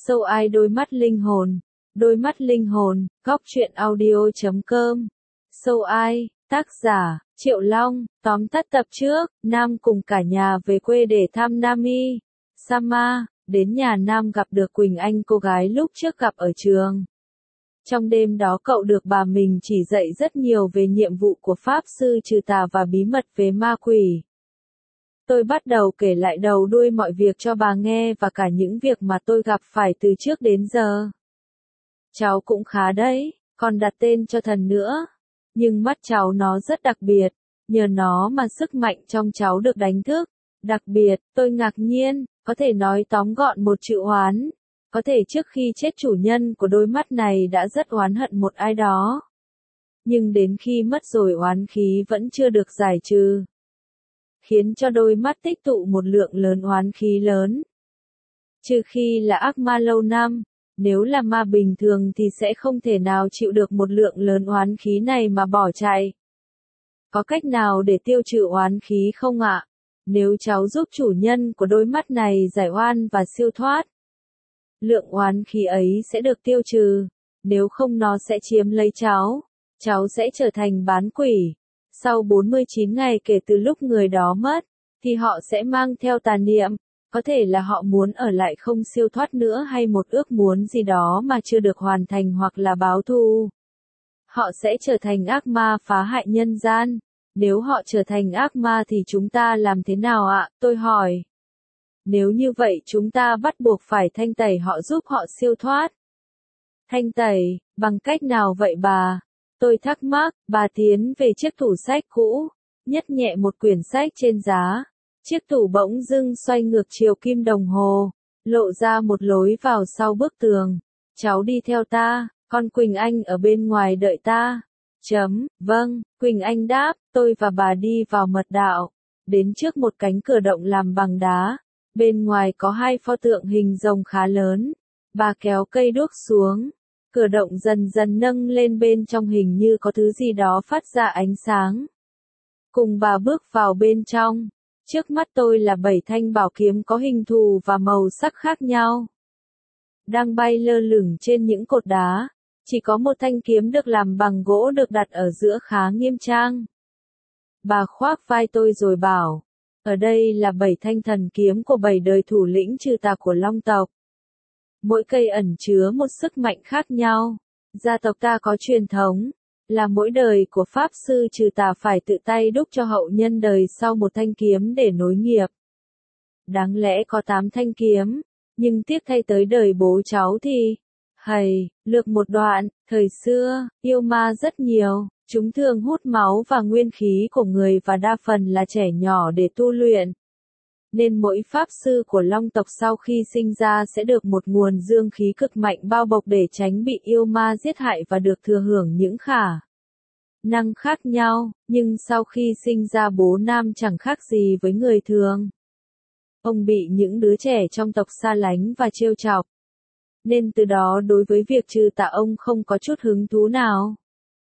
Sâu ai đôi mắt linh hồn. Đôi mắt linh hồn, góc truyện audio.com. Sâu ai, tác giả, Triệu Long. Tóm tắt tập trước, Nam cùng cả nhà về quê để thăm Nami. Sama, đến nhà Nam gặp được Quỳnh Anh, cô gái lúc trước gặp ở trường. Trong đêm đó cậu được bà mình chỉ dạy rất nhiều về nhiệm vụ của Pháp Sư trừ tà và bí mật về ma quỷ. Tôi bắt đầu kể lại đầu đuôi mọi việc cho bà nghe và cả những việc mà tôi gặp phải từ trước đến giờ. Cháu cũng khá đấy, còn đặt tên cho thần nữa. Nhưng mắt cháu nó rất đặc biệt, nhờ nó mà sức mạnh trong cháu được đánh thức. Đặc biệt, tôi ngạc nhiên, có thể nói tóm gọn một chữ oán. Có thể trước khi chết chủ nhân của đôi mắt này đã rất oán hận một ai đó. Nhưng đến khi mất rồi oán khí vẫn chưa được giải trừ, khiến cho đôi mắt tích tụ một lượng lớn oán khí lớn. Trừ khi là ác ma lâu năm, nếu là ma bình thường thì sẽ không thể nào chịu được một lượng lớn oán khí này mà bỏ chạy. Có cách nào để tiêu trừ oán khí không ạ? Nếu cháu giúp chủ nhân của đôi mắt này giải oan và siêu thoát, lượng oán khí ấy sẽ được tiêu trừ, nếu không nó sẽ chiếm lấy cháu. Cháu sẽ trở thành bán quỷ. Sau 49 ngày kể từ lúc người đó mất, thì họ sẽ mang theo tà niệm, có thể là họ muốn ở lại không siêu thoát nữa hay một ước muốn gì đó mà chưa được hoàn thành hoặc là báo thù. Họ sẽ trở thành ác ma phá hại nhân gian. Nếu họ trở thành ác ma thì chúng ta làm thế nào ạ? Tôi hỏi. Nếu như vậy chúng ta bắt buộc phải thanh tẩy họ giúp họ siêu thoát. Thanh tẩy, bằng cách nào vậy bà? Tôi thắc mắc. Bà tiến về chiếc tủ sách cũ, nhấc nhẹ một quyển sách trên giá. Chiếc tủ bỗng dưng xoay ngược chiều kim đồng hồ, lộ ra một lối vào sau bức tường. Cháu đi theo ta, con Quỳnh Anh ở bên ngoài đợi ta. Vâng, Quỳnh Anh đáp, tôi và bà đi vào mật đạo, đến trước một cánh cửa động làm bằng đá. Bên ngoài có hai pho tượng hình rồng khá lớn. Bà kéo cây đuốc xuống. Cửa động dần dần nâng lên, bên trong hình như có thứ gì đó phát ra ánh sáng. Cùng bà bước vào bên trong. Trước mắt tôi là 7 thanh bảo kiếm có hình thù và màu sắc khác nhau, đang bay lơ lửng trên những cột đá. Chỉ có một thanh kiếm được làm bằng gỗ được đặt ở giữa khá nghiêm trang. Bà khoác vai tôi rồi bảo, ở đây là 7 thanh thần kiếm của 7 đời thủ lĩnh trừ tà của Long tộc. Mỗi cây ẩn chứa một sức mạnh khác nhau. Gia tộc ta có truyền thống, là mỗi đời của Pháp Sư trừ tà phải tự tay đúc cho hậu nhân đời sau một thanh kiếm để nối nghiệp. Đáng lẽ có 8 thanh kiếm, nhưng tiếc thay tới đời bố cháu thì, lược một đoạn. Thời xưa, yêu ma rất nhiều, chúng thường hút máu và nguyên khí của người và đa phần là trẻ nhỏ để tu luyện. Nên mỗi Pháp Sư của Long tộc sau khi sinh ra sẽ được một nguồn dương khí cực mạnh bao bọc để tránh bị yêu ma giết hại và được thừa hưởng những khả năng khác nhau, nhưng sau khi sinh ra bố Nam chẳng khác gì với người thường. Ông bị những đứa trẻ trong tộc xa lánh và trêu chọc, nên từ đó đối với việc trừ tà ông không có chút hứng thú nào.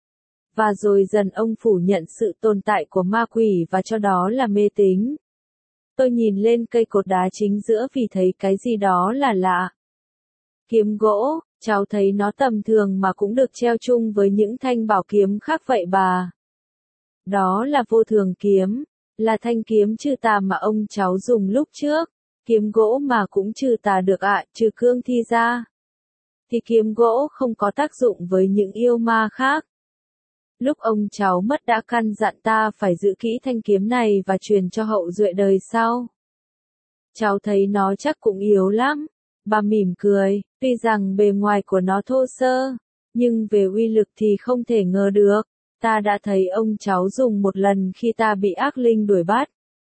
Và rồi dần ông phủ nhận sự tồn tại của ma quỷ và cho đó là mê tín. Tôi nhìn lên cây cột đá chính giữa vì thấy cái gì đó là lạ. Kiếm gỗ, cháu thấy nó tầm thường mà cũng được treo chung với những thanh bảo kiếm khác vậy bà? Đó là vô thường kiếm, là thanh kiếm trừ tà mà ông cháu dùng lúc trước. Kiếm gỗ mà cũng trừ tà được ạ, trừ cương thi ra. Thì kiếm gỗ không có tác dụng với những yêu ma khác. Lúc ông cháu mất đã căn dặn ta phải giữ kỹ thanh kiếm này và truyền cho hậu duệ đời sau. Cháu thấy nó chắc cũng yếu lắm. Bà mỉm cười, tuy rằng bề ngoài của nó thô sơ, nhưng về uy lực thì không thể ngờ được. Ta đã thấy ông cháu dùng một lần khi ta bị ác linh đuổi bắt.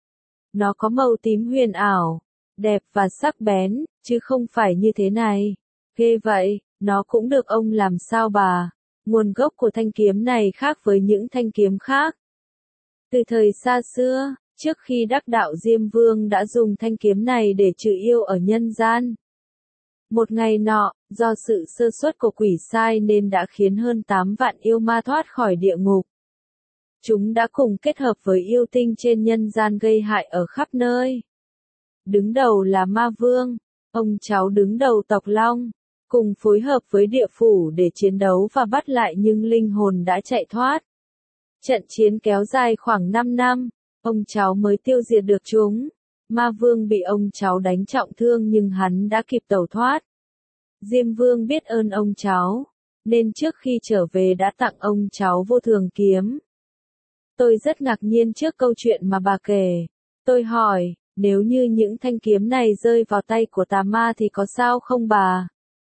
Nó có màu tím huyền ảo, đẹp và sắc bén, chứ không phải như thế này. Ghê vậy, nó cũng được ông làm sao bà? Nguồn gốc của thanh kiếm này khác với những thanh kiếm khác. Từ thời xa xưa, trước khi đắc đạo Diêm Vương đã dùng thanh kiếm này để trừ yêu ở nhân gian. Một ngày nọ, do sự sơ suất của quỷ sai nên đã khiến hơn 8 vạn yêu ma thoát khỏi địa ngục. Chúng đã cùng kết hợp với yêu tinh trên nhân gian gây hại ở khắp nơi. Đứng đầu là Ma Vương, Ông cháu đứng đầu tộc Long, cùng phối hợp với địa phủ để chiến đấu và bắt lại nhưng linh hồn đã chạy thoát. Trận chiến kéo dài khoảng 5 năm, ông cháu mới tiêu diệt được chúng. Ma Vương bị ông cháu đánh trọng thương nhưng hắn đã kịp tẩu thoát. Diêm Vương biết ơn ông cháu, nên trước khi trở về đã tặng ông cháu vô thường kiếm. Tôi rất ngạc nhiên trước câu chuyện mà bà kể. Tôi hỏi, nếu như những thanh kiếm này rơi vào tay của tà ma thì có sao không bà?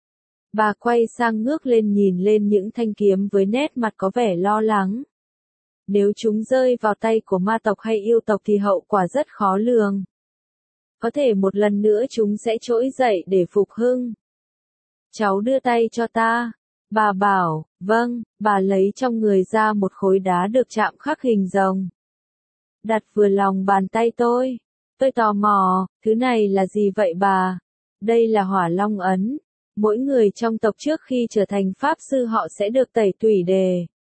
Bà quay sang ngước lên nhìn lên những thanh kiếm với nét mặt có vẻ lo lắng. Nếu chúng rơi vào tay của ma tộc hay yêu tộc thì hậu quả rất khó lường. Có thể một lần nữa chúng sẽ trỗi dậy để phục hưng. Cháu đưa tay cho ta. Bà bảo, vâng, bà lấy trong người ra một khối đá được chạm khắc hình rồng. Đặt vừa lòng bàn tay tôi. Tôi tò mò, thứ này là gì vậy bà? Đây là hỏa long ấn. Mỗi người trong tộc trước khi trở thành pháp sư họ sẽ được tẩy tủy đề.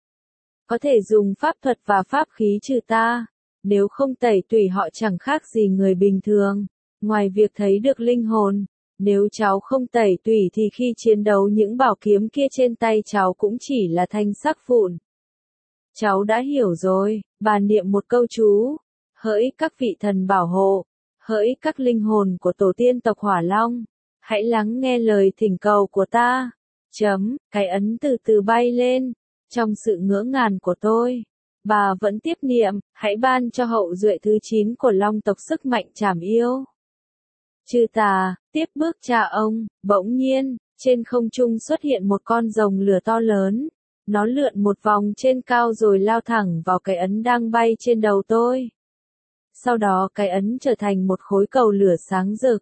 Có thể dùng pháp thuật và pháp khí trừ ta. Nếu không tẩy tủy họ chẳng khác gì người bình thường. Ngoài việc thấy được linh hồn, nếu cháu không tẩy tủy thì khi chiến đấu những bảo kiếm kia trên tay cháu cũng chỉ là thanh sắc vụn. Cháu đã hiểu rồi, bà niệm một câu chú. Hỡi các vị thần bảo hộ, hỡi các linh hồn của tổ tiên tộc Hỏa Long, hãy lắng nghe lời thỉnh cầu của ta. Cái ấn từ từ bay lên. Trong sự ngỡ ngàng của tôi, bà vẫn tiếp niệm, hãy ban cho hậu duệ thứ 9 của Long tộc sức mạnh trảm yêu. Chư tà, tiếp bước cha ông, bỗng nhiên, trên không trung xuất hiện một con rồng lửa to lớn. Nó lượn một vòng trên cao rồi lao thẳng vào cái ấn đang bay trên đầu tôi. Sau đó cái ấn trở thành một khối cầu lửa sáng rực.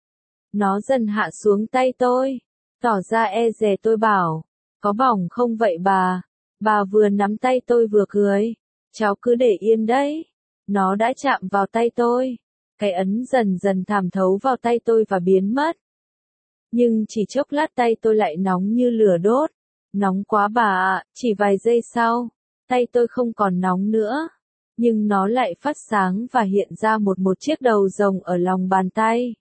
Nó dần hạ xuống tay tôi. Tỏ ra e dè tôi bảo, có bỏng không vậy bà? Bà vừa nắm tay tôi vừa cười. Cháu cứ để yên đấy. Nó đã chạm vào tay tôi. Cái ấn dần dần thẩm thấu vào tay tôi và biến mất. Nhưng chỉ chốc lát tay tôi lại nóng như lửa đốt. Nóng quá bà ạ, chỉ vài giây sau, tay tôi không còn nóng nữa. Nhưng nó lại phát sáng và hiện ra một chiếc đầu rồng ở lòng bàn tay.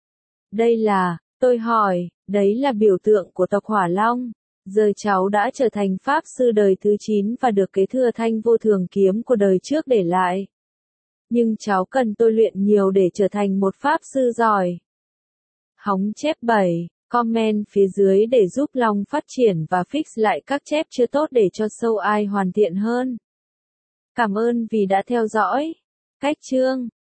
Đây là, tôi hỏi, đấy là biểu tượng của tộc Hỏa Long. Giờ cháu đã trở thành pháp sư đời thứ 9 và được kế thừa thanh vô thường kiếm của đời trước để lại. Nhưng cháu cần tôi luyện nhiều để trở thành một pháp sư giỏi. Hóng chép 7, comment phía dưới để giúp Long phát triển và fix lại các chép chưa tốt để cho show ai hoàn thiện hơn. Cảm ơn vì đã theo dõi. Cách chương